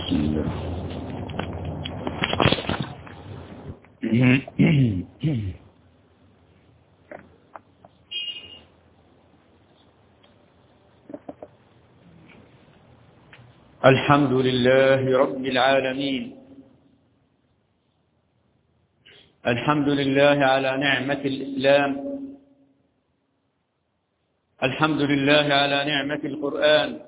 الحمد لله رب العالمين. الحمد لله على نعمة الإسلام. الحمد لله على نعمة القرآن.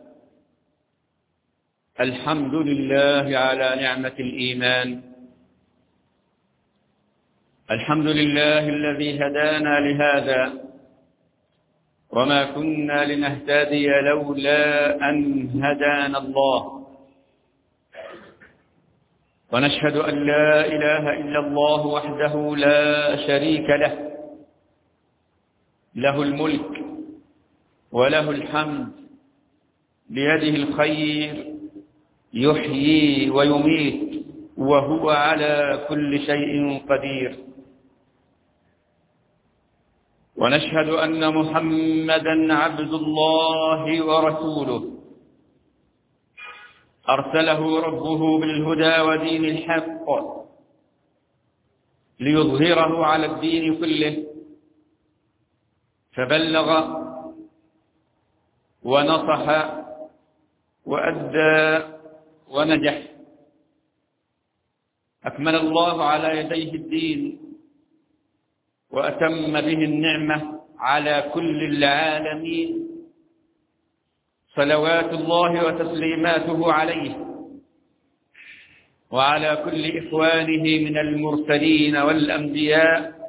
الحمد لله على نعمة الإيمان. الحمد لله الذي هدانا لهذا وما كنا لنهتدي لولا أن هدانا الله. ونشهد أن لا إله إلا الله وحده لا شريك له، له الملك وله الحمد، بيده الخير، يحيي ويميت، وهو على كل شيء قدير. ونشهد أن محمدًا عبد الله ورسوله، أرسله ربه بالهدى ودين الحق ليظهره على الدين كله، فبلغ ونصح وأدى ونجح. أكمل الله على يديه الدين وأتم به النعمة على كل العالمين، صلوات الله وتسليماته عليه وعلى كل إخوانه من المرسلين والأنبياء،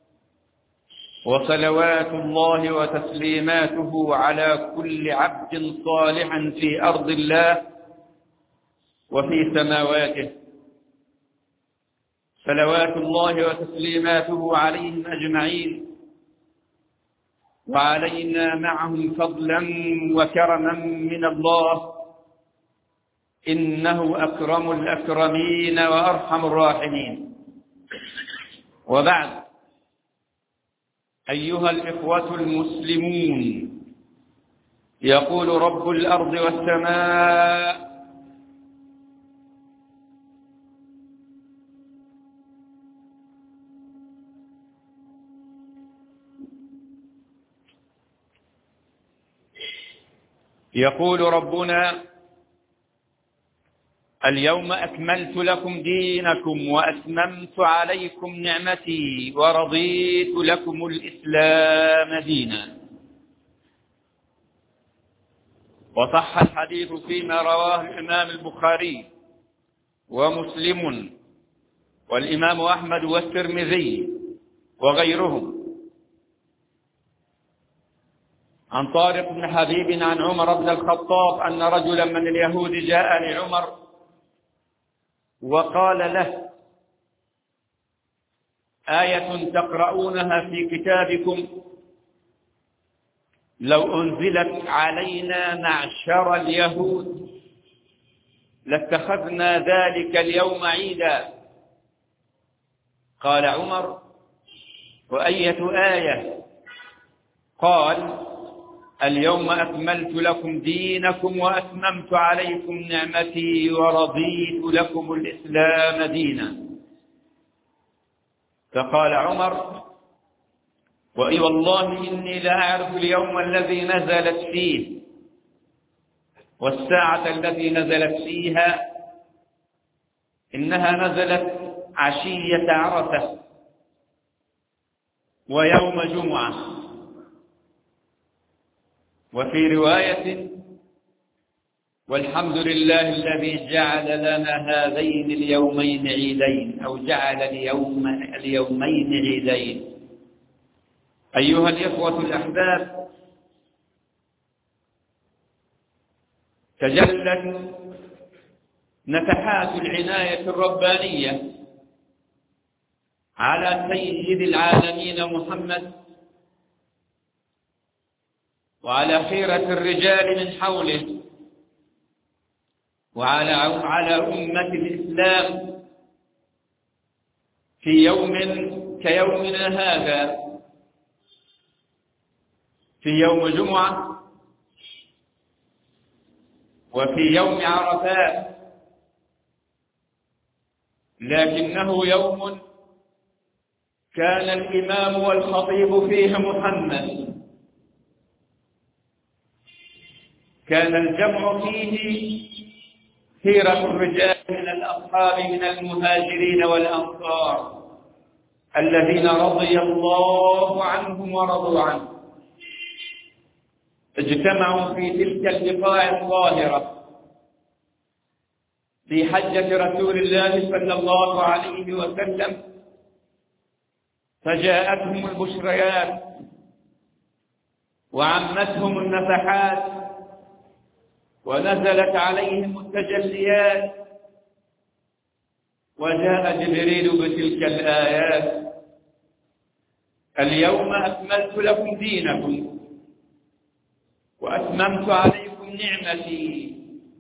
وصلوات الله وتسليماته على كل عبد صالح في أرض الله وفي سماواته، صلوات الله وتسليماته عليهم أجمعين، وعلينا معهم فضلا وكرما من الله، إنه أكرم الأكرمين وأرحم الراحمين. وبعد، أيها الإخوة المسلمون، يقول رب الأرض والسماء: يقول ربنا: اليوم أكملت لكم دينكم وأتممت عليكم نعمتي ورضيت لكم الإسلام دينا. وصح الحديث فيما رواه الإمام البخاري ومسلم والإمام أحمد والترمذي وغيرهم عن طارق بن حبيب عن عمر بن الخطاب أن رجلا من اليهود جاء لعمر وقال له: آية تقرؤونها في كتابكم لو أنزلت علينا معشر اليهود لاتخذنا ذلك اليوم عيدا. قال عمر: وأية آية؟ قال: اليوم أكملت لكم دينكم وأتممت عليكم نعمتي ورضيت لكم الإسلام دينا. فقال عمر: وأي والله إني لأعرف اليوم الذي نزلت فيه والساعة التي نزلت فيها، إنها نزلت عشية عرفة ويوم جمعة. وفي رواية: والحمد لله الذي جعل لنا هذين اليومين عيدين، أو جعل اليومين عيدين. أيها الإخوة الأحباب، تجلت نفحات العناية الربانية على سيد العالمين محمد وعلى خيرة الرجال من حوله وعلى أمة الإسلام في يوم كيومنا هذا، في يوم جمعة وفي يوم عرفات لكنه يوم كان الإمام والخطيب فيه محمد، كان الجمع فيه خيرة الرجال من الأصحاب من المهاجرين والأنصار الذين رضي الله عنهم ورضوا عنه، اجتمعوا في تلك البقاع الطاهرة في حجة رسول الله صلى الله عليه وسلم، فجاءتهم البشريات وعمتهم النفحات ونزلت عليهم التجليات، وجاء جبريل بتلك الآيات: اليوم أكملت لكم دينكم وأتممت عليكم نعمتي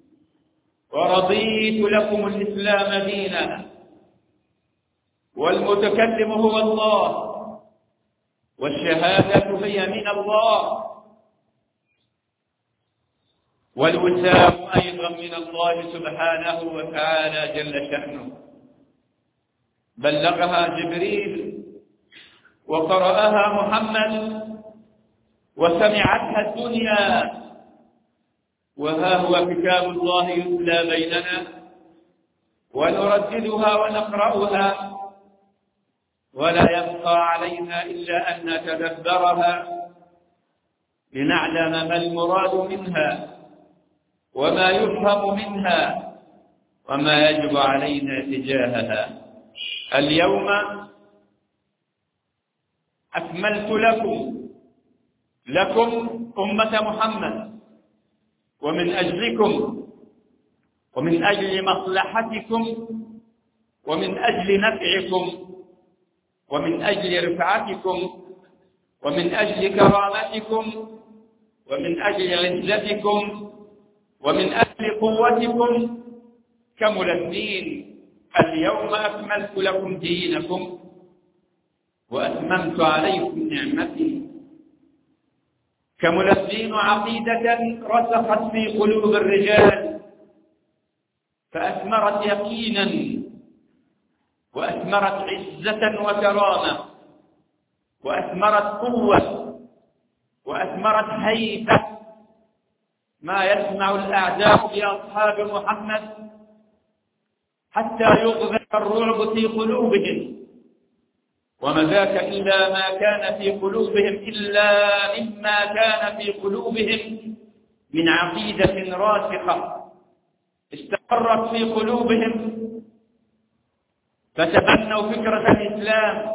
ورضيت لكم الإسلام دينا. والمتكلم هو الله والشهادة هي من الله والوسام أيضا من الله سبحانه وتعالى جل شأنه. بلغها جبريل وقرأها محمد وسمعتها الدنيا، وها هو كتاب الله يتلى بيننا ونرددها ونقرأها، ولا يبقى علينا إلا أن نتدبرها لنعلم ما المراد منها وما يفهم منها وما يجب علينا تجاهها. اليوم أكملت لكم أمة محمد، ومن أجلكم ومن أجل مصلحتكم ومن أجل نفعكم ومن أجل رفعتكم ومن أجل كرامتكم ومن أجل عزتكم ومن أجل قوتكم كمل الدين. اليوم أكملت لكم دينكم وأتممت عليكم نعمتي. كمل الدين عقيدة رسخت في قلوب الرجال فأثمرت يقينا وأثمرت عزة وكرامة وأثمرت قوة وأثمرت هيبة ما يسمع الأعداء بأصحاب محمد حتى يغذى الرعب في قلوبهم، وما ذاك إلا ما كان في قلوبهم إلا مما كان في قلوبهم من عقيدة راسخة استقرت في قلوبهم، فتبنوا فكرة الإسلام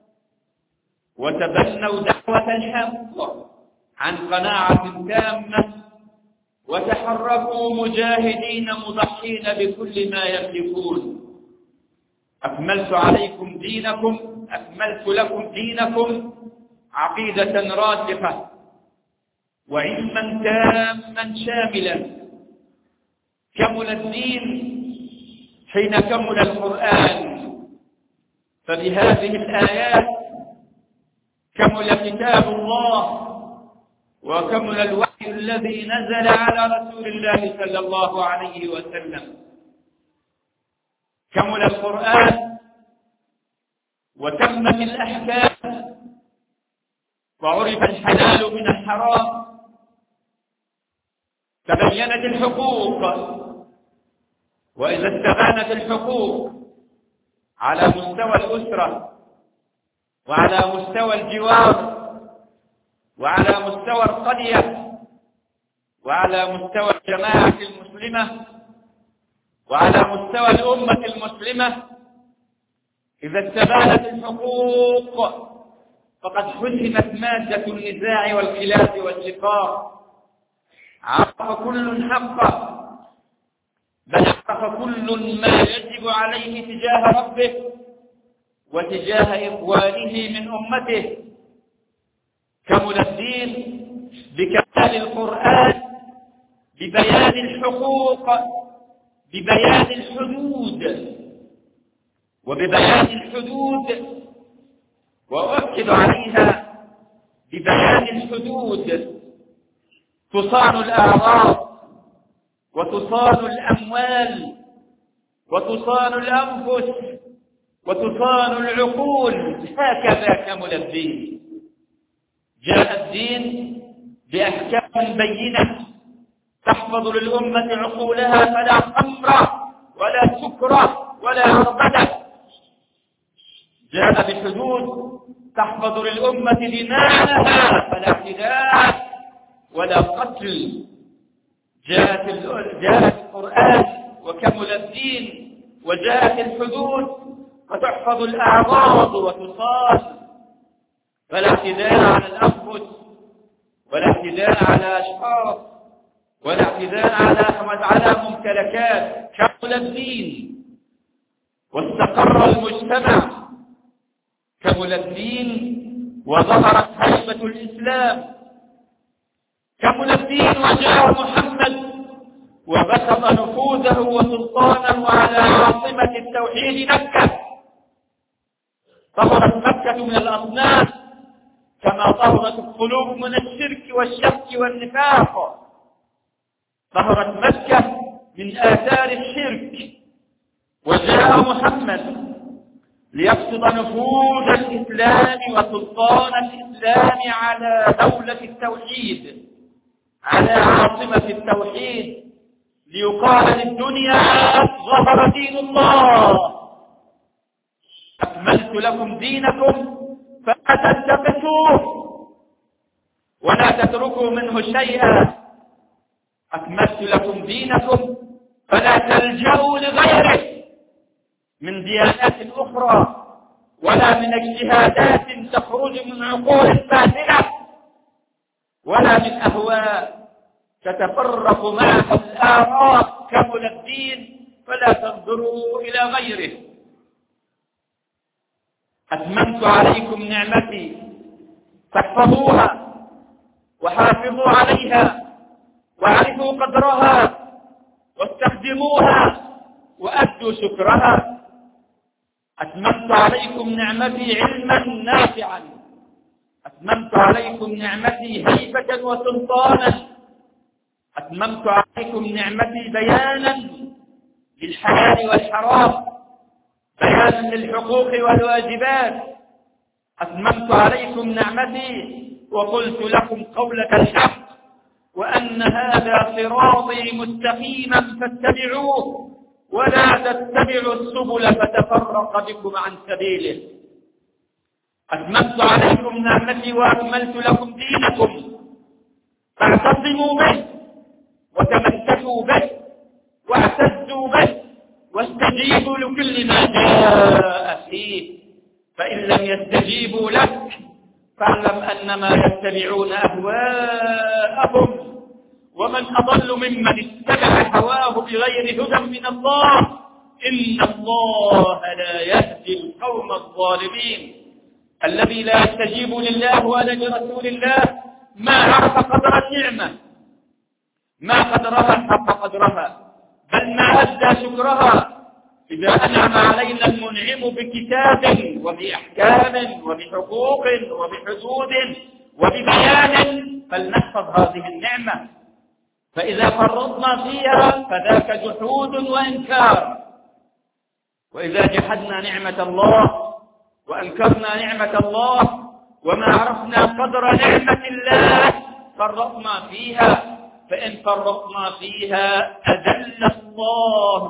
وتبنوا دعوة الحق عن قناعة تامة، وتحركوا مجاهدين مضحين بكل ما يملكون. أكملت عليكم دينكم، أكملت لكم دينكم عقيدة راسخة وعلما تاما شاملا. كمل الدين حين كمل القرآن، فبهذه الآيات كمل كتاب الله وكمل الوحي الذي نزل على رسول الله صلى الله عليه وسلم. كمل القرآن وتمت الأحكام وعرف الحلال من الحرام، تبينت الحقوق، وإذا استبانت الحقوق على مستوى الأسرة وعلى مستوى الجوار وعلى مستوى القرية وعلى مستوى الجماعة المسلمة وعلى مستوى الأمة المسلمة، إذا استبانت الحقوق فقد حسمت مادة النزاع والخلاف والشقاق. عرف كل حقه، بل عرف كل ما يجب عليه تجاه ربه وتجاه إخوانه من أمته. كمل الدين بكمال القرآن ببيان الحقوق، ببيان الحدود، وببيان الحدود وأؤكد عليها ببيان الحدود تصان الأعراض وتصان الأموال وتصان الأنفس وتصان العقول. هكذا كمل الدين. جاء الدين بأحكام بينة تحفظ للأمة عقولها فلا خمر ولا سكر ولا عربدة. جاء بحدود تحفظ للأمة دماءها فلا اعتداء ولا قتل. جاءت القرآن وكمل الدين، وجاءت الحدود فتحفظ الأعراض وتصان، فلا اعتداء على الأنفس ولا اعتداء على أشخاص ولا اعتداء على ممتلكات. كمل الدين واستقر المجتمع. كمل الدين وظهرت هيبة الإسلام. كمل الدين وجاء محمد وبسط نفوذه وسلطانه على عاصمة التوحيد مكة. طهرت مكة من الأصنام كما طهرت القلوب من الشرك والشك والنفاق. طهرت مكة من آثار الشرك. وجاء محمد ليبسط نفوذ الإسلام وسلطان الإسلام على دولة التوحيد، على عاصمة التوحيد، ليقال للدنيا ظهر دين الله. أكملت لكم دينكم فلا تنتقصوه ولا تتركوا منه شيئا. أكملت لكم دينكم فلا تلجأوا لغيره من ديانات أخرى ولا من اجتهادات تخرج من عقول باطلة ولا من أهواء تتفرق معها الآراء. كمل الدين فلا تنظروا إلى غيره. أتممت عليكم نعمتي فاحفظوها وحافظوا عليها واعرفوا قدرها واستخدموها وأدوا شكرها. أتممت عليكم نعمتي علما نافعا. أتممت عليكم نعمتي هيبة وسلطانا. أتممت عليكم نعمتي بيانا للحلال والحرام، بيانا للحقوق والواجبات. أتممت عليكم نعمتي وقلت لكم قولة الحق وأن هذا صراطي مستقيما فاتبعوه ولا تتبعوا السبل فتفرق بكم عن سبيله. أتممت عليكم نعمتي وأكملت لكم دينكم فاعتصموا به وتمسكوا به واعتزوا به واستجيبوا لكل ما جاء فيه. فإن لم يستجيبوا لك فاعلم أنما يتبعون أهواءهم ومن أضل ممن اتبع هواه بغير هدى من الله. إن الله لا يهدي القوم الظالمين. الذي لا يستجيب لله ولا لرسول الله ما عرف قدر النعمة، ما قدرها حق قدرها، بل ما أدى شكرها. إذا أنعم علينا المنعم بكتاب وبأحكام وبحقوق وبحدود وببيان فلنحفظ هذه النعمة. فإذا فرطنا فيها فذاك جحود وإنكار. وإذا جحدنا نعمة الله وأنكرنا نعمة الله وما عرفنا قدر نعمة الله فرطنا فيها. فإن فرطنا فيها أذل الله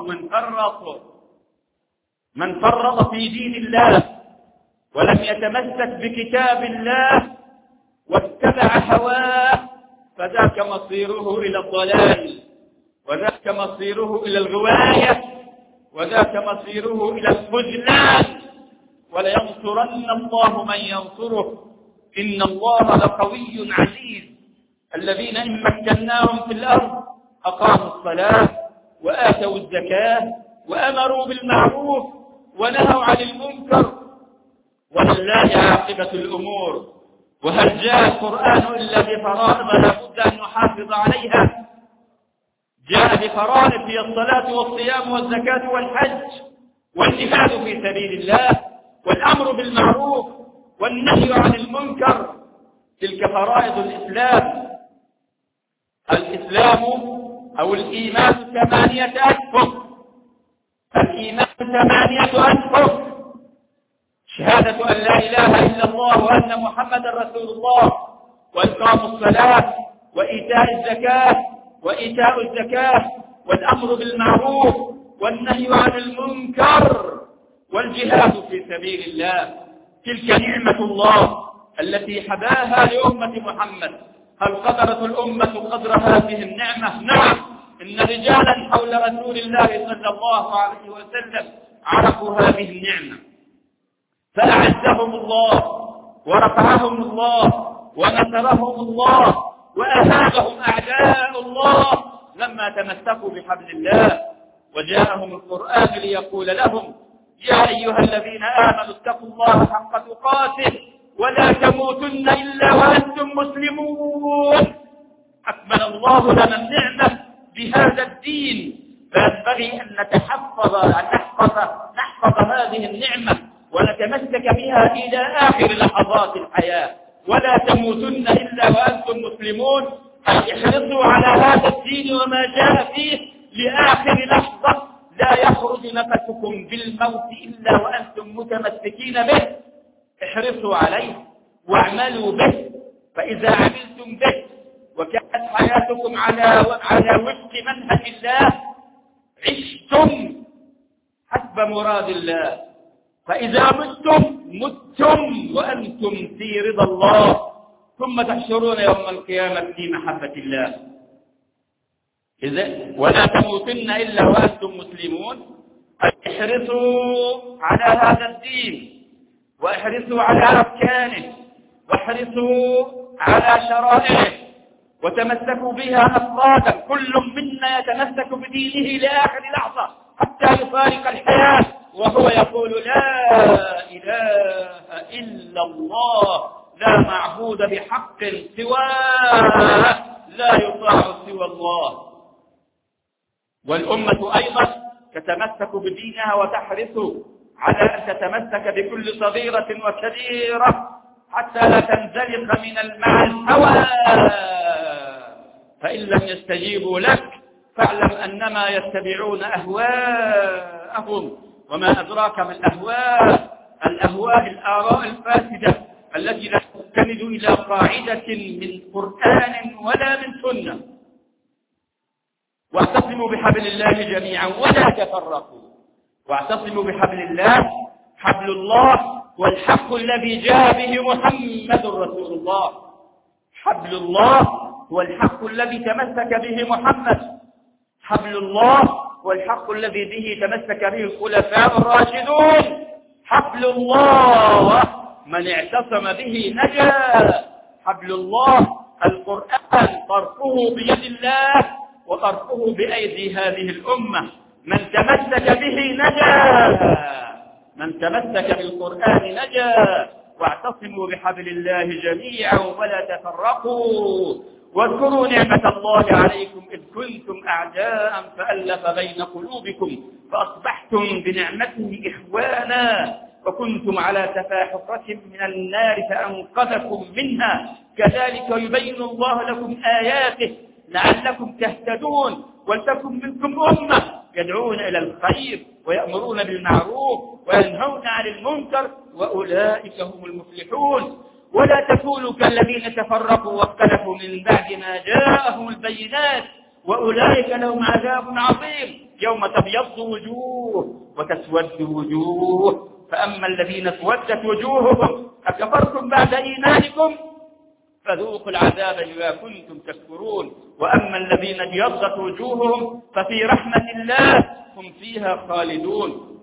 من فرط في دين الله ولم يتمسك بكتاب الله واتبع هواه فذاك مصيره إلى الضلال وذاك مصيره إلى الغواية وذاك مصيره إلى الخذلان. ولينصرن الله من ينصره إن الله لقوي عزيز. الذين إن مكناهم في الأرض أقاموا الصلاة وآتوا الزكاة وأمروا بالمعروف ونهوا عن المنكر ولله عاقبة الأمور. وهل جاء القرآن إلا بفرائض لا بد أن نحافظ عليها؟ جاء بفرائض هي الصلاة والصيام والزكاة والحج والجهاد في سبيل الله والأمر بالمعروف والنهي عن المنكر. تلك فرائض الإسلام. الإسلام أو الإيمان 8 أشهر. الإيمان 8 أشهر شهادة أن لا إله إلا الله وأن محمدا رسول الله، وإقام الصلاة، وإيتاء الزكاة، والأمر بالمعروف والنهي عن المنكر، والجهاد في سبيل الله. تلك نعمة الله التي حباها لأمة محمد. هل قدرت الأمة قدر هذه النعمة؟ نعم. إن رجالا حول رسول الله صلى الله عليه وسلم عرفوا هذه النعمة فأعزهم الله ورفعهم الله ونصرهم الله وأهابهم أعداء الله لما تمسكوا بحبل الله، وجاءهم القرآن ليقول لهم: يا أيها الذين آمنوا اتقوا الله حق تقاته ولا تموتن إلا وأنتم مسلمون. أكمل الله لنا النعمة بهذا الدين، فينبغي أن نحفظ هذه النعمة ونتمسك بها إلى آخر لحظات الحياة. ولا تموتن إلا وأنتم مسلمون، أي احرصوا على هذا الدين وما جاء فيه لآخر لحظة، لا يخرج نفسكم بالموت إلا وأنتم متمسكين به. احرصوا عليه واعملوا به، فإذا عملتم به وكانت حياتكم على وفق منهج الله عشتم حسب مراد الله، فإذا متم وأنتم في رضا الله، ثم تحشرون يوم القيامة في محبة الله. ولا تموتن إلا وأنتم مسلمون، احرصوا على هذا الدين، واحرصوا على أركانه، واحرصوا على شرائعه، وتمسكوا بها أفرادا، كل منا يتمسك بدينه لآخر لحظة حتى يفارق الحياة وهو يقول: لا إله إلا الله، لا معبود بحق سواه، لا يطاع سوى الله. والأمة أيضا تتمسك بدينها وتحرص على أن تتمسك بكل صغيرة وكبيرة حتى لا تنزلق مع الهوى، فإن لم يستجيبوا لك فاعلم أنما يتبعون أهواءهم، وما أدراك ما الأهواء الآراء الفاسدة التي لا تستند إلى قاعدة من قرآن ولا من سنة. واعتصموا بحبل الله جميعا ولا تفرقوا. واعتصموا بحبل الله، حبل الله والحق الذي جاء به محمد رسول الله. حبل الله هو الحق الذي تمسك به محمد، حبل الله هو الحق الذي به تمسك به الخلفاء الراشدون. حبل الله من اعتصم به نجا. حبل الله القرآن طرفه بيد الله وطرفه بأيدي هذه الأمة، من تمسك به نجا، من تمسك بالقرآن نجا. واعتصموا بحبل الله جميعا ولا تفرقوا. واذكروا نعمة الله عليكم إذ كنتم أعداء فألف بين قلوبكم فأصبحتم بنعمته إخوانا وكنتم على شفا حفرة من النار فأنقذكم منها كذلك يبين الله لكم آياته لعلكم تهتدون. ولتكن منكم أمة يدعون إلى الخير ويأمرون بالمعروف وينهون عن المنكر وأولئك هم المفلحون. ولا تكونوا كالذين تفرقوا واختلفوا من بعد ما جاءهم البينات وأولئك لهم عذاب عظيم. يوم تبيض وجوه وتسود وجوه، فأما الذين اسودت وجوههم أكفرتم بعد إيمانكم فذوقوا العذاب بما كنتم تكفرون. وأما الذين ابيضت وجوههم ففي رحمة الله هم فيها خالدون.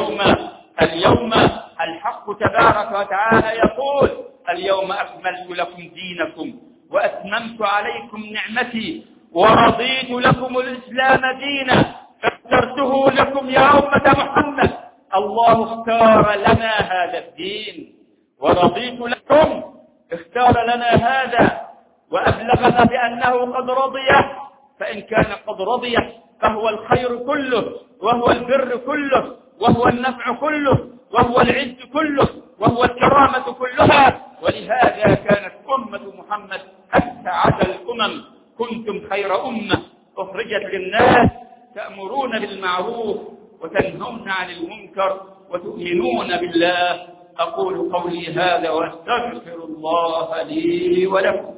اليوم الحق تبارك وتعالى يقول: اليوم أكملت لكم دينكم وأتممت عليكم نعمتي ورضيت لكم الإسلام دينا فاخترته لكم يا أمة محمد. الله اختار لنا هذا الدين ورضيت لكم، اختار لنا هذا وأبلغنا بأنه قد رضي. فإن كان قد رضي فهو الخير كله وهو البر كله وهو النفع كله وهو العز كله وهو الكرامة كلها. ولهذا كانت أمة محمد أسعد الأمم. كنتم خير أمة أخرجت للناس تأمرون بالمعروف وتنهون عن المنكر وتؤمنون بالله. أقول قولي هذا وأستغفر الله لي ولكم.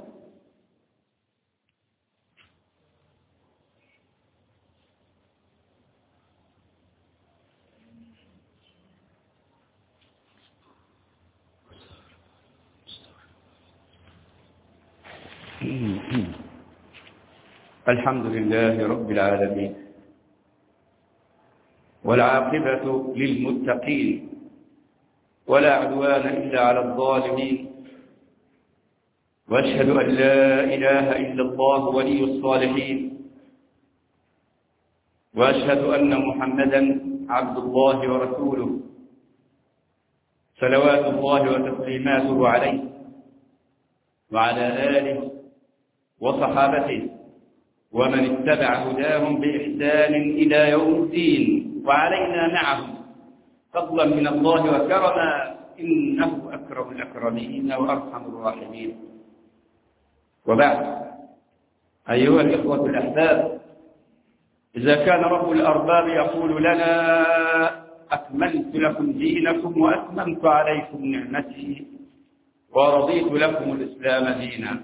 الحمد لله رب العالمين، والعاقبة للمتقين، ولا عدوان إلا على الظالمين، وأشهد أن لا إله إلا الله ولي الصالحين، وأشهد أن محمدا عبد الله ورسوله صلوات الله وتسليماته عليه وعلى آله وصحابته ومن اتبع هداهم بإحسان إلى يوم الدين، وعلينا معهم فضلا من الله وكرما، إنه أكرم الأكرمين وأرحم الراحمين. وبعد، أيها الإخوة الأحباب، إذا كان رب الأرباب يقول لنا أكملت لكم دينكم وأتممت عليكم نعمتي ورضيت لكم الإسلام دينا،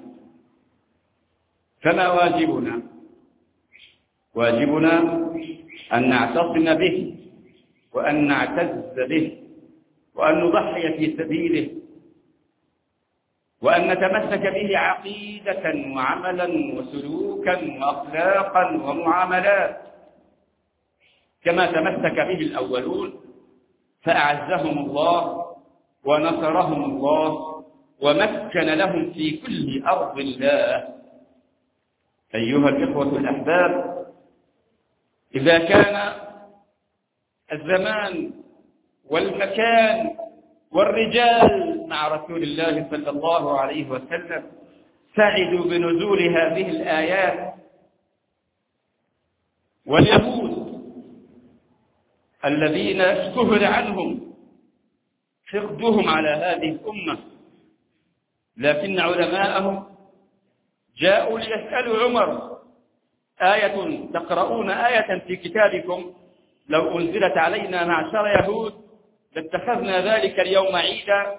فما واجبنا؟ واجبنا أن نعتصم به، وأن نعتز به، وأن نضحي في سبيله، وأن نتمسك به عقيدة وعملا وسلوكا وأخلاقا ومعاملات، كما تمسك به الأولون فأعزهم الله ونصرهم الله ومكن لهم في كل أرض الله. أيها الإخوة الأحباب، إذا كان الزمان والمكان والرجال مع رسول الله صلى الله عليه وسلم سعدوا بنزول هذه الآيات، واليهود الذين اشتهر عنهم حقدهم على هذه الأمة، لكن علماءهم جاءوا ليسألوا عمر: تقرؤون آية في كتابكم لو أنزلت علينا معشر يهود لاتخذنا ذلك اليوم عيدا.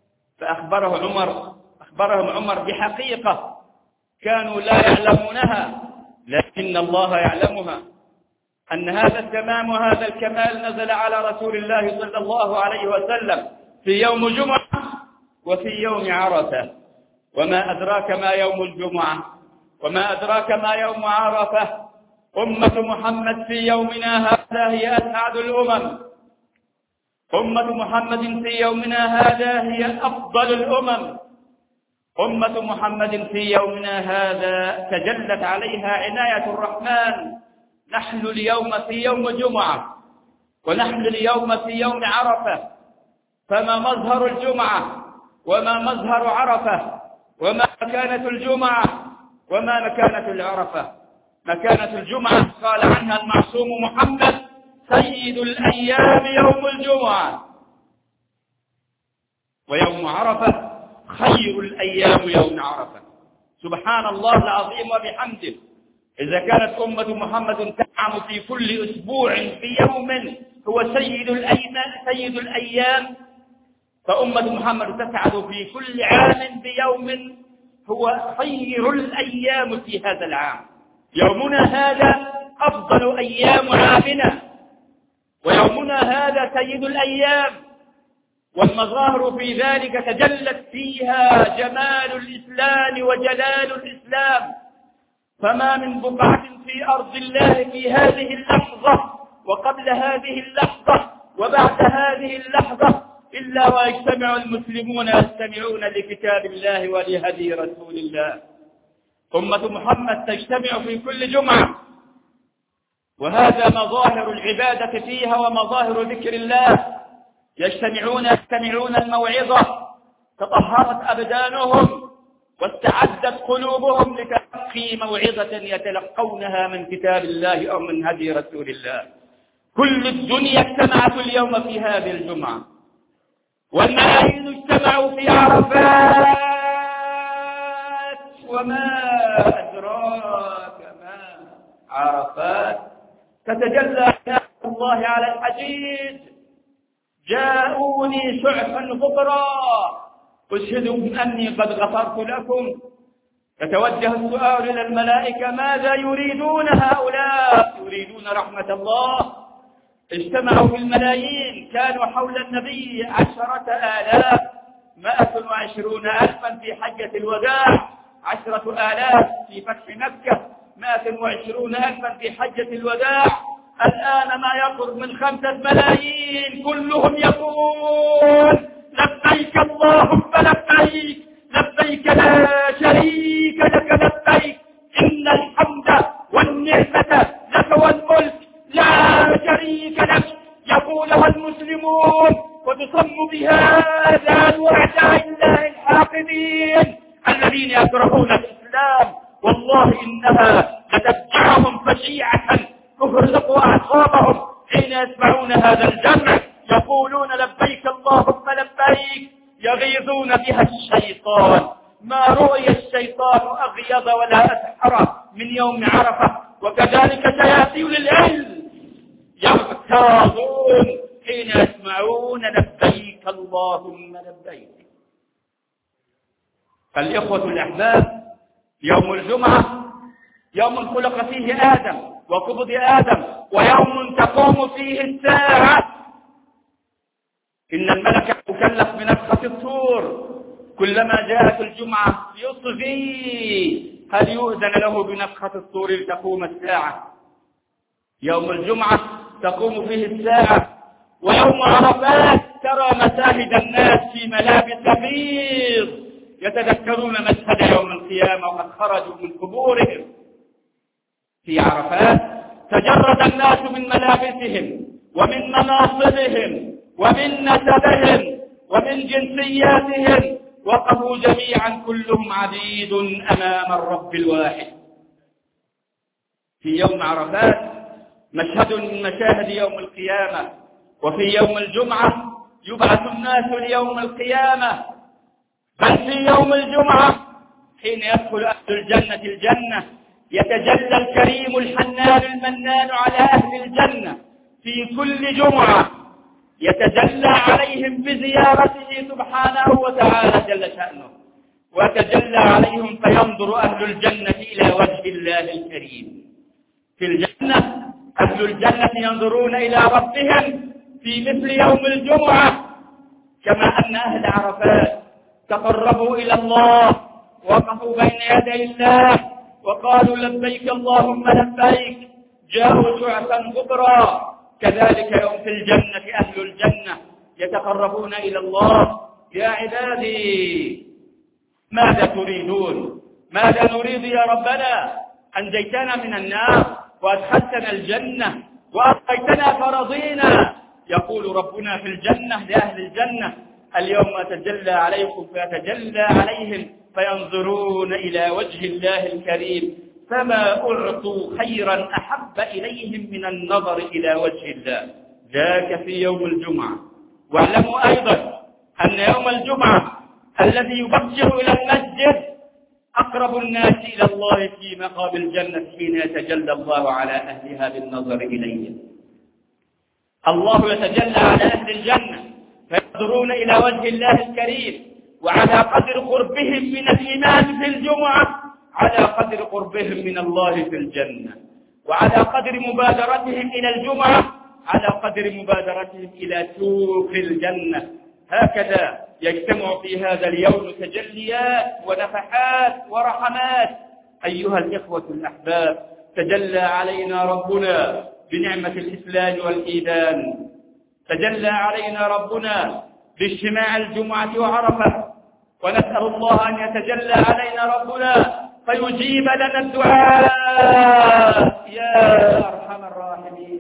أخبرهم عمر بحقيقة كانوا لا يعلمونها، لكن الله يعلمها، أن هذا التمام وهذا الكمال نزل على رسول الله صلى الله عليه وسلم في يوم جمعة وفي يوم عرفة. وما أدراك ما يوم الجمعة، وما أدراك ما يوم عرفة. أمة محمد في يومنا هذا هي أسعد الأمم، أمة محمد في يومنا هذا هي أفضل الأمم، أمة محمد في يومنا هذا تجلت عليها عناية الرحمن. نحن اليوم في يوم جمعة، ونحن اليوم في يوم عرفة، فما مظهر الجمعة وما مظهر عرفة، وما مكانة الجمعة وما مكانة العرفة؟ مكانة الجمعة قال عنها المعصوم محمد: سيد الأيام يوم الجمعة، ويوم عرفة خير الأيام يوم عرفة. سبحان الله العظيم وبحمده. إذا كانت أمة محمد تنعم في كل أسبوع في يوم هو سيد الأيام، فأمة محمد تسعد في كل عام بيوم هو خير الأيام في هذا العام. يومنا هذا أفضل أيام عامنا، ويومنا هذا سيد الأيام، والمظاهر في ذلك تجلت فيها جمال الإسلام وجلال الإسلام. فما من بقعة في أرض الله في هذه اللحظة وقبل هذه اللحظة وبعد هذه اللحظة إلا ويجتمع المسلمون يستمعون لكتاب الله ولهدي رسول الله. أمة محمد تجتمع في كل جمعة، وهذا مظاهر العبادة فيها ومظاهر ذكر الله. يستمعون الموعظة، تطهرت أبدانهم واستعدت قلوبهم لتلقي موعظة يتلقونها من كتاب الله أو من هدي رسول الله. كل الدنيا اجتمعت اليوم في هذه الجمعة، والملايين اجتمعوا في عرفات. وما أدراك ما عرفات؟ تتجلى آيات الله على الحجيج، جاءوني شعثا غبرا أشهدكم أني قد غفرت لكم. يتوجه السؤال إلى الملائكة: ماذا يريدون هؤلاء؟ يريدون رحمة الله. اجتمعوا بالملايين، كانوا حول النبي 10,000، 120,000 في حجة الوداع، 10,000 في فتح مكة، 120,000 في حجة الوداع. الآن ما يقرب من 5 ملايين، كلهم يقول: لبيك اللهم لبيك، لبيك لا شريك لك لبيك، إن الحمد والنعمة لك والملك لا شريك لك. يقولها المسلمون وتصم بها آذان أعداء الله الحاقدين الذين يكرهون الإسلام. والله إنها لتفجعهم فشيعة تفرق أعصابهم حين يسمعون هذا الجمع، يقولون: لبيك اللهم لبيك، يغيظون بها الشيطان. ما رؤي الشيطان أغيظ ولا أسحر من يوم عرفة. وكذلك شياطين العلم يغتاظون حين يسمعون لبيك اللهم لبيك. فالإخوة الأحباب، يوم الجمعة يوم خلق فيه آدم وقبض آدم، ويوم تقوم فيه الساعة. إن الملك مكلف بنفخة الصور، كلما جاءت الجمعة يصغي هل يؤذن له بنفخة الصور لتقوم الساعة. يوم الجمعة تقوم فيه الساعة. ويوم عرفات ترى مشاهد الناس في ملابس بيض يتذكرون مشهد يوم القيامة وقد خرجوا من قبورهم. في عرفات تجرد الناس من ملابسهم ومن مناصبهم ومن نسبهم ومن جنسياتهم، وقفوا جميعا كلهم عبيد أمام الرب الواحد. في يوم عرفات مشهد من مشاهد يوم القيامة. وفي يوم الجمعة يبعث الناس ليوم القيامة. بل في يوم الجمعة حين يدخل أهل الجنة الجنة يتجلى الكريم الحنان المنان على أهل الجنة في كل جمعة، يتجلى عليهم بزيارته سبحانه وتعالى جل شأنه، ويتجلى عليهم فينظر أهل الجنة إلى وجه الله الكريم. في الجنة أهل الجنة ينظرون إلى ربهم في مثل يوم الجمعة، كما أن أهل عرفات تقربوا إلى الله، وقفوا بين يدي الله وقالوا: لبيك اللهم لبيك، جاءوا شعثا غبرا. كذلك يوم في الجنة أهل الجنة يتقربون إلى الله: يا عبادي ماذا تريدون؟ ماذا نريد يا ربنا؟ أنجيتنا من النار وأدخلتنا الجنة وأعطيتنا فرضينا. يقول ربنا في الجنة لأهل الجنة: اليوم أتجلى عليكم فيتجلى عليهم فينظرون إلى وجه الله الكريم، فما أعطوا خيرا أحب إليهم من النظر إلى وجه الله. ذاك في يوم الجمعة. واعلموا أيضا أن يوم الجمعة الذي يبشر إلى المسجد أقرب الناس إلى الله في مقام الجنة حين يتجلى الله على أهلها بالنظر إليهم. الله يتجلى على أهل الجنة فينظرون إلى وجه الله الكريم، وعلى قدر قربهم من الإيمان في الجمعة على قدر قربهم من الله في الجنة، وعلى قدر مبادرتهم إلى الجمعة على قدر مبادرتهم إلى سوق الجنة. هكذا يجتمع في هذا اليوم تجليات ونفحات ورحمات. أيها الإخوة الأحباب، تجلى علينا ربنا بنعمة الإسلام والإيمان، تجلى علينا ربنا باجتماع الجمعة وعرفة، ونسأل الله أن يتجلى علينا ربنا فيجيب لنا الدعاء. يا أرحم الراحمين،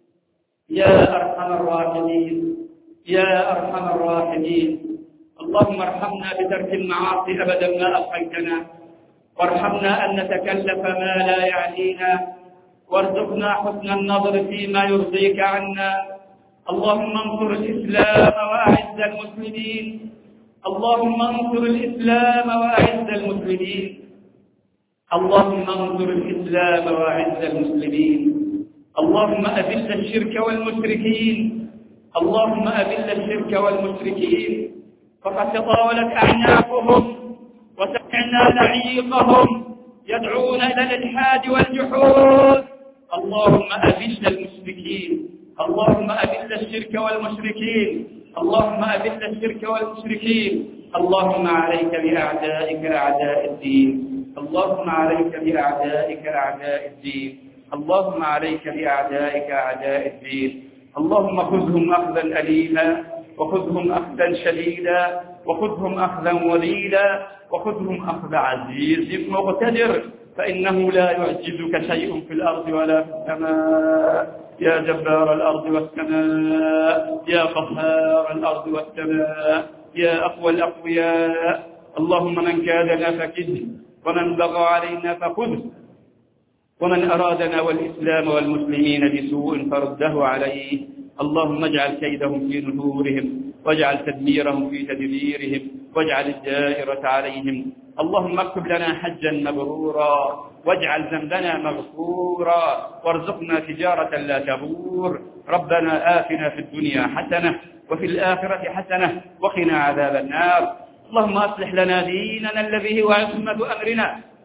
يا أرحم الراحمين، يا أرحم الراحمين. اللهم ارحمنا بترك المعاصي أبدا ما أبقيتنا، وارحمنا أن نتكلف ما لا يعنينا، وارزقنا حسن النظر فيما يرضيك عنا. اللهم انصر الإسلام وأعز المسلمين، اللهم انصر الإسلام وأعز المسلمين، اللهم انصر الإسلام وأعز المسلمين. اللهم أذل الشرك والمشركين، اللهم أذل الشرك والمشركين فقد تطاولت أعناقهم وسمعنا نعيقهم يدعون إلى الإلحاد والجحود. اللهم أذل المشركين، اللهم أذل الشرك والمشركين، اللهم أذل الشرك والمشركين. اللهم عليك بأعدائك أعداء الدين، اللهم عليك بأعدائك أعداء الدين، اللهم عليك بأعدائك أعداء الدين. اللهم خذهم أخذا أليما، وخذهم أخذا شديدا، وخذهم أخذا وليدا، وخذهم أخذ عزيز مقتدر، فإنه لا يعجزك شيء في الأرض ولا في السماء. يا جبار الأرض والسماء، يا قهار الأرض والسماء، يا أقوى الأقوياء. اللهم من كادنا فكده، ومن بغى علينا فخذه، ومن أرادنا والإسلام والمسلمين بسوء فرده عليه. اللهم اجعل كيدهم في نحورهم، واجعل تدميرهم في تدبيرهم، واجعل الدائرة عليهم. اللهم اكتب لنا حجا مبرورا، واجعل ذنبنا مغفورا، وارزقنا تجارة لا تبور. ربنا آتنا في الدنيا حسنة وفي الآخرة حسنة وقنا عذاب النار. اللهم أصلح لنا ديننا الذي هو عصمة أمرنا،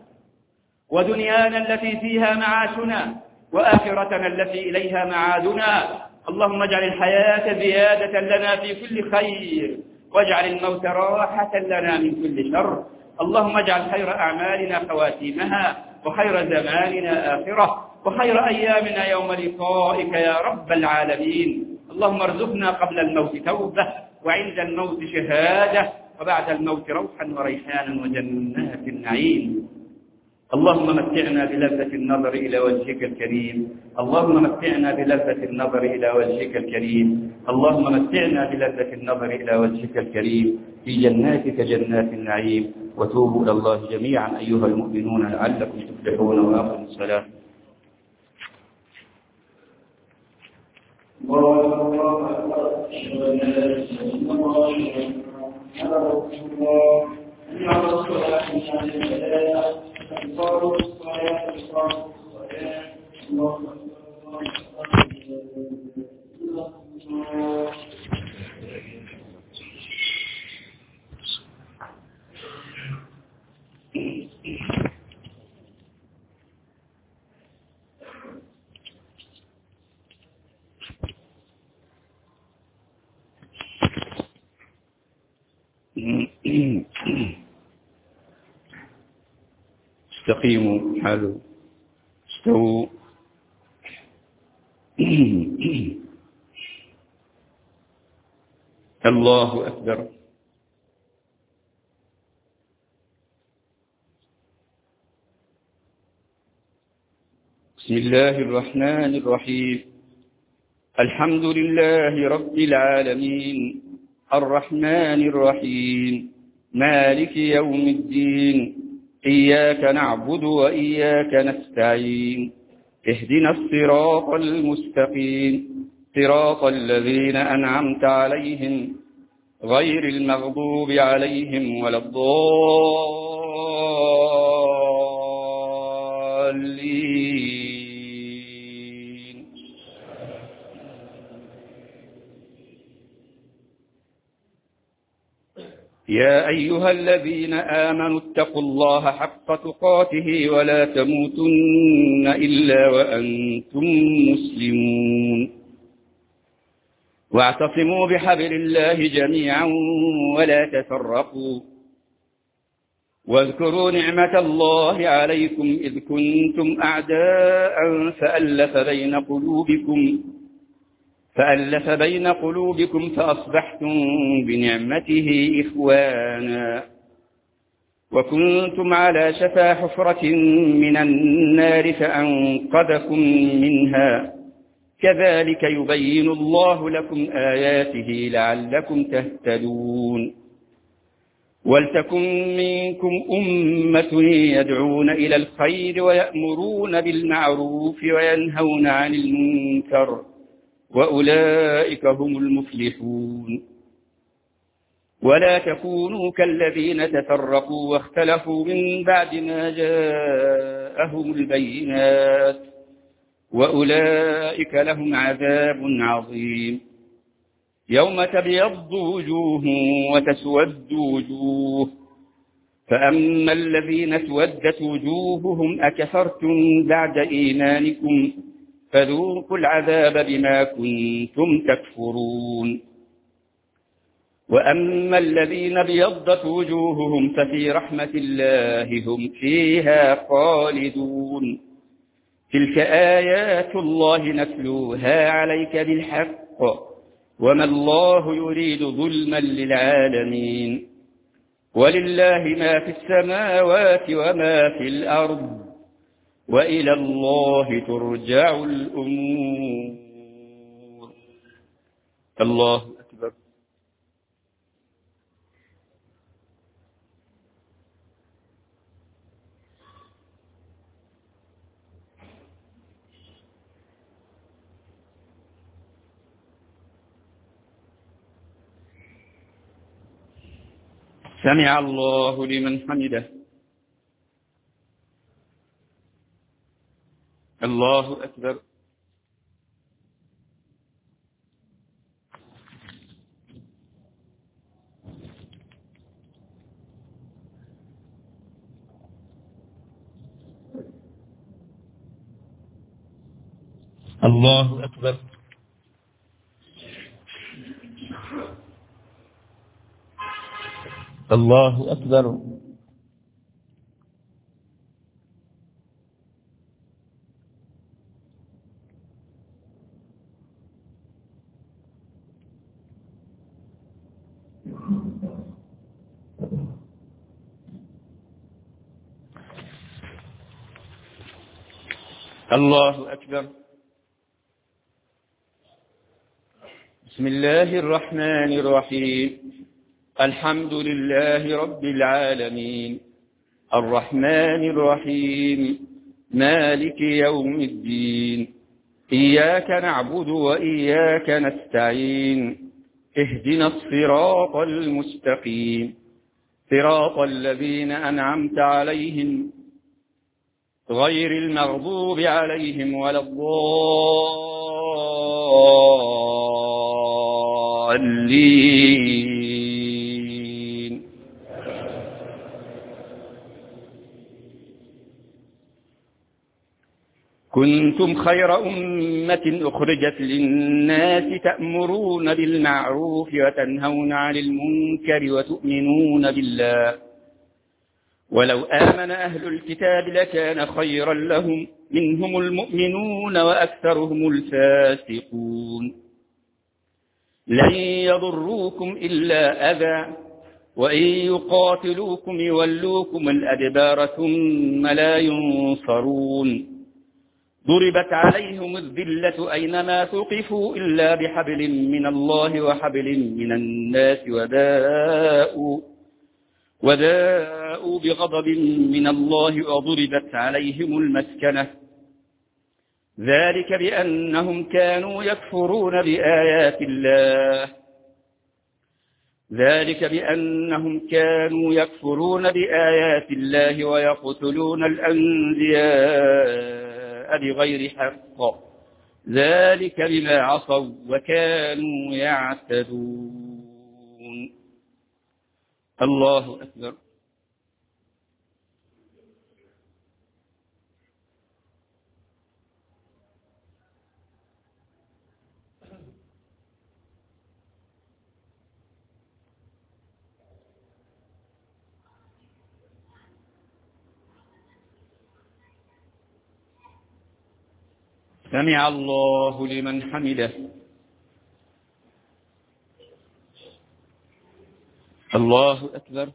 ودنيانا التي فيها معاشنا، وآخرتنا التي إليها معادنا. اللهم اجعل الحياة زيادة لنا في كل خير، واجعل الموت راحة لنا من كل شر. اللهم اجعل خير أعمالنا خواتيمها، وخير زماننا آخرة، وخير أيامنا يوم لقائك يا رب العالمين. اللهم ارزقنا قبل الموت توبة، وعند الموت شهادة، وبعد الموت روحا وريحانا وجنات النعيم. اللهم متعنا بلذة النظر إلى وجهك الكريم، اللهم متعنا بلذة النظر إلى وجهك الكريم، اللهم متعنا بلذة النظر إلى وجهك الكريم في جناتك جنات النعيم. وتوبوا إلى الله جميعا أيها المؤمنون لعلكم تفلحون. وأقيموا الصلاة. استقيموا حالوا استووا. الله أكبر. بسم الله الرحمن الرحيم. الحمد لله رب العالمين، الرحمن الرحيم، مالك يوم الدين، إياك نعبد وإياك نستعين، اهدنا الصراط المستقيم، صراط الذين أنعمت عليهم غير المغضوب عليهم ولا الضالين. يا أيها الذين آمنوا اتقوا الله حق تقاته ولا تموتن إلا وأنتم مسلمون. واعتصموا بحبل الله جميعا ولا تفرقوا. واذكروا نعمة الله عليكم إذ كنتم أعداء فألف بين قلوبكم فأصبحتم بنعمته إخوانا، وكنتم على شفا حفرة من النار فأنقذكم منها. كذلك يبين الله لكم آياته لعلكم تهتدون. ولتكن منكم أمة يدعون إلى الخير ويأمرون بالمعروف وينهون عن المنكر، وأولئك هم المفلحون. ولا تكونوا كالذين تفرقوا واختلفوا من بعد ما جاءهم البينات، وأولئك لهم عذاب عظيم. يوم تبيض وجوه وتسود وجوه، فأما الذين اسودت وجوههم أكفرتم بعد إيمانكم فذوقوا العذاب بما كنتم تكفرون. وأما الذين ابيضت وجوههم ففي رحمة الله هم فيها خالدون. تلك آيات الله نتلوها عليك بالحق وما الله يريد ظلما للعالمين. ولله ما في السماوات وما في الأرض وإلى الله ترجع الأمور. الله أكبر. سمع الله لمن حمده. الله أكبر. الله أكبر. الله أكبر. الله أكبر. بسم الله الرحمن الرحيم. الحمد لله رب العالمين الرحمن الرحيم مالك يوم الدين. إياك نعبد وإياك نستعين. اهدنا الصراط المستقيم صراط الذين أنعمت عليهم غير المغضوب عليهم ولا الضالين. كنتم خير أمة أخرجت للناس تأمرون بالمعروف وتنهون عن المنكر وتؤمنون بالله ولو آمن أهل الكتاب لكان خيرا لهم منهم المؤمنون وأكثرهم الفاسقون. لن يضروكم إلا أذى وإن يقاتلوكم يولوكم الأدبار ثم لا ينصرون. ضربت عليهم الذلة أينما ثقفوا إلا بحبل من الله وحبل من الناس وباءوا بغضب من الله وضربت عليهم المسكنة ذلك بأنهم كانوا يكفرون بآيات الله ويقتلون الأنبياء بغير حق ذلك بما عصوا وكانوا يعتدون. الله أكبر. سمع الله لمن حمده. الله أكبر.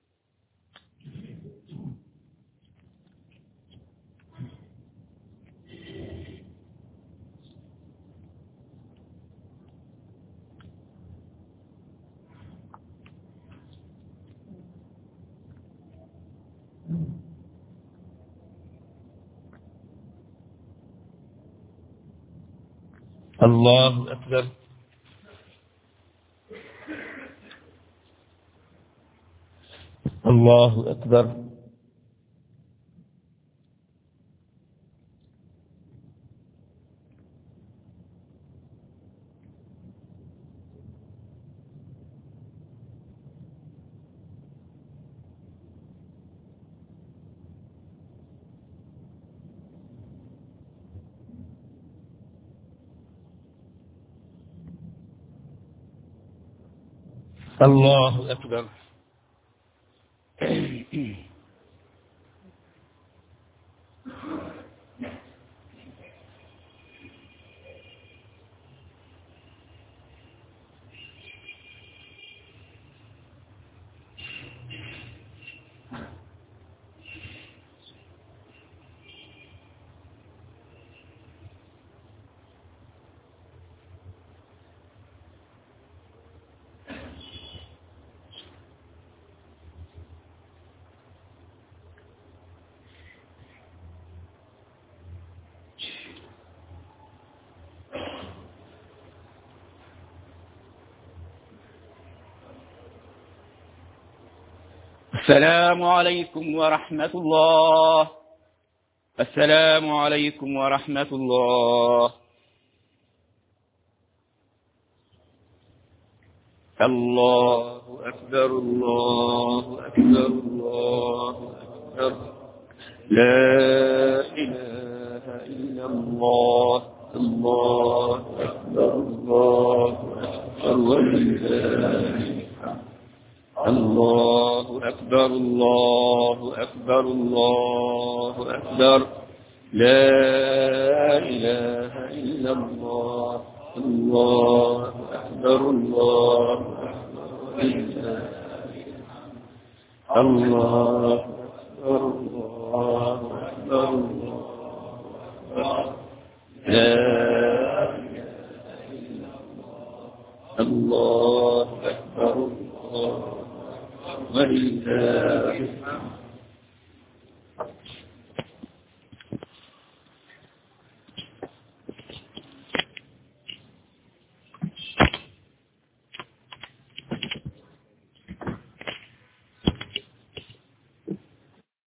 الله أكبر. الله أكبر. الله أكبر. السلام عليكم ورحمة الله. السلام عليكم ورحمة الله. الله أكبر الله أكبر الله أكبر. لا إله إلا الله. الله أكبر الله أكبر ولله الله أكبر الله أكبر الله أكبر. لا إله إلا الله. الله أكبر الله أكبر الله أكبر الله أكبر الله. لا إله إلا الله. الله أكبر الله ولله الحمد.